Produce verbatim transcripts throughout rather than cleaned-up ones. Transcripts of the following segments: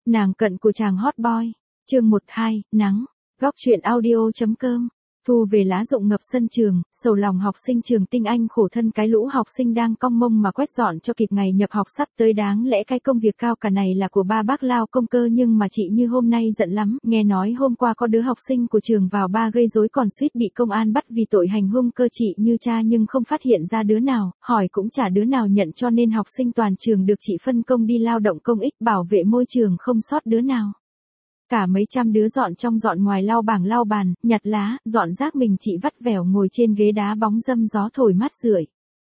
Nàng cận của chàng hot boy. Chương một hai, nắng. Góc truyện audio chấm com. Thu về lá rụng ngập sân trường, sầu lòng học sinh trường Tinh Anh khổ thân cái lũ học sinh đang cong mông mà quét dọn cho kịp ngày nhập học sắp tới, đáng lẽ cái công việc cao cả này là của ba bác lao công cơ, nhưng mà chị Như hôm nay giận lắm, nghe nói hôm qua có đứa học sinh của trường vào ba gây rối còn suýt bị công an bắt vì tội hành hung cơ. Chị Như tra nhưng không phát hiện ra đứa nào, hỏi cũng chả đứa nào nhận, cho nên học sinh toàn trường được chị phân công đi lao động công ích bảo vệ môi trường không sót đứa nào. Cả mấy trăm đứa dọn trong dọn ngoài, lau bảng lau bàn, nhặt lá, dọn rác, mình chị vắt vẻo ngồi trên ghế đá bóng râm, gió thổi mát rượi.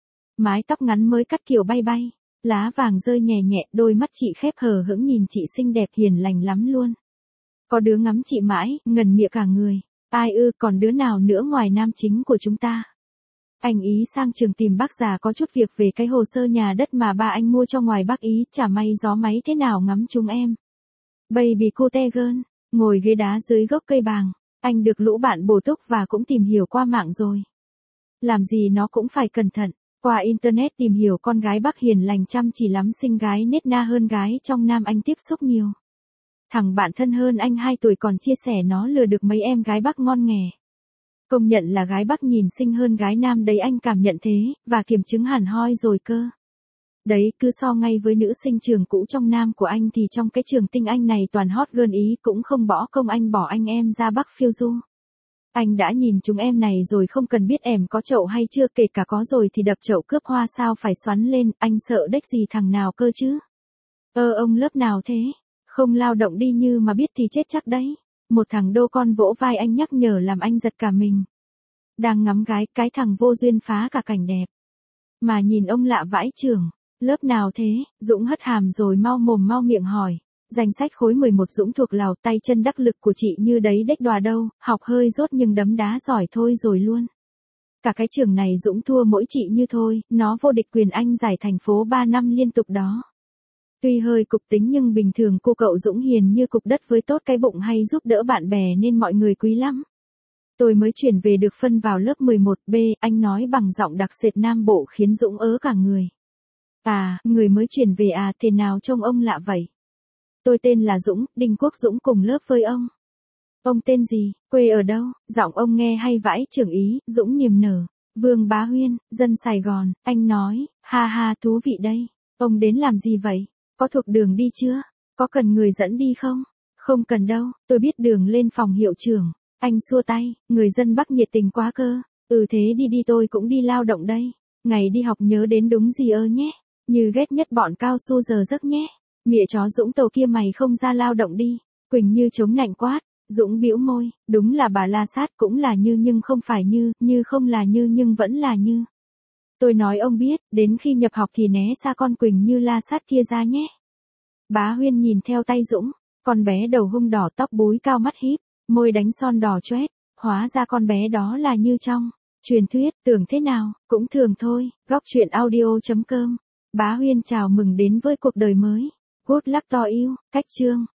Mái tóc ngắn mới cắt kiểu bay bay, lá vàng rơi nhẹ nhẹ, đôi mắt chị khép hờ hững nhìn chị xinh đẹp hiền lành lắm luôn. Có đứa ngắm chị mãi, ngần miệng cả người. Ai ư, còn đứa nào nữa ngoài nam chính của chúng ta? Anh ý sang trường tìm bác già có chút việc về cái hồ sơ nhà đất mà ba anh mua cho ngoài Bắc ý, chả may gió máy thế nào ngắm chúng em. Baby cute girl, ngồi ghế đá dưới gốc cây bàng, anh được lũ bạn bổ túc và cũng tìm hiểu qua mạng rồi. Làm gì nó cũng phải cẩn thận, qua internet tìm hiểu con gái Bắc hiền lành chăm chỉ lắm, xinh gái nết na hơn gái trong Nam anh tiếp xúc nhiều. Thằng bạn thân hơn anh hai tuổi còn chia sẻ nó lừa được mấy em gái Bắc ngon nghè. Công nhận là gái Bắc nhìn xinh hơn gái Nam đấy, anh cảm nhận thế, và kiểm chứng hẳn hoi rồi cơ. Đấy, cứ so ngay với nữ sinh trường cũ trong Nam của anh thì trong cái trường Tinh Anh này toàn hot girl ý, cũng không bỏ công anh bỏ anh em ra Bắc phiêu du. Anh đã nhìn chúng em này rồi, không cần biết em có chậu hay chưa, kể cả có rồi thì đập chậu cướp hoa sao phải xoắn lên, anh sợ đếch gì thằng nào cơ chứ. Ơ ông lớp nào thế? Không lao động đi Như mà biết thì chết chắc đấy. Một thằng đô con vỗ vai anh nhắc nhở làm anh giật cả mình. Đang ngắm gái, cái thằng vô duyên phá cả cảnh đẹp. Mà nhìn ông lạ vãi chưởng. Lớp nào thế? Dũng hất hàm rồi mau mồm mau miệng hỏi. Danh sách khối mười một Dũng thuộc lào, tay chân đắc lực của chị Như đấy đếch đòa đâu, học hơi dốt nhưng đấm đá giỏi thôi rồi luôn. Cả cái trường này Dũng thua mỗi chị Như thôi, nó vô địch quyền Anh giải thành phố ba năm liên tục đó. Tuy hơi cục tính nhưng bình thường cô cậu Dũng hiền như cục đất, với tốt cái bụng hay giúp đỡ bạn bè nên mọi người quý lắm. Tôi mới chuyển về được phân vào lớp mười một B, anh nói bằng giọng đặc sệt Nam Bộ khiến Dũng ớ cả người. À, người mới chuyển về à, thế nào trông ông lạ vậy? Tôi tên là Dũng, Đinh Quốc Dũng, cùng lớp với ông. Ông tên gì, quê ở đâu? Giọng ông nghe hay vãi chưởng ý. Dũng niềm nở. Vương Bá Huyên, dân Sài Gòn. Anh nói, ha ha thú vị đây. Ông đến làm gì vậy? Có thuộc đường đi chưa? Có cần người dẫn đi không? Không cần đâu, tôi biết đường lên phòng hiệu trưởng. Anh xua tay, người dân Bắc nhiệt tình quá cơ. Ừ thế đi đi, tôi cũng đi lao động đây. Ngày đi học nhớ đến đúng gì ơ nhé. Như ghét nhất bọn cao su giờ giấc nhé. Mịa chó Dũng tàu kia, mày không ra lao động đi. Quỳnh Như chống nạnh quát. Dũng bĩu môi, đúng là bà la sát cũng là Như nhưng không phải Như, Như không là Như nhưng vẫn là Như. Tôi nói ông biết, đến khi nhập học thì né xa con Quỳnh Như la sát kia ra nhé. Bá Huyên nhìn theo tay Dũng, con bé đầu hung đỏ, tóc búi cao, mắt híp, môi đánh son đỏ choét, hóa ra con bé đó là Như trong truyền thuyết. Tưởng thế nào, cũng thường thôi. Góc truyện audio chấm com. Bá Huyên chào mừng đến với cuộc đời mới. Good luck to you. Cách chương.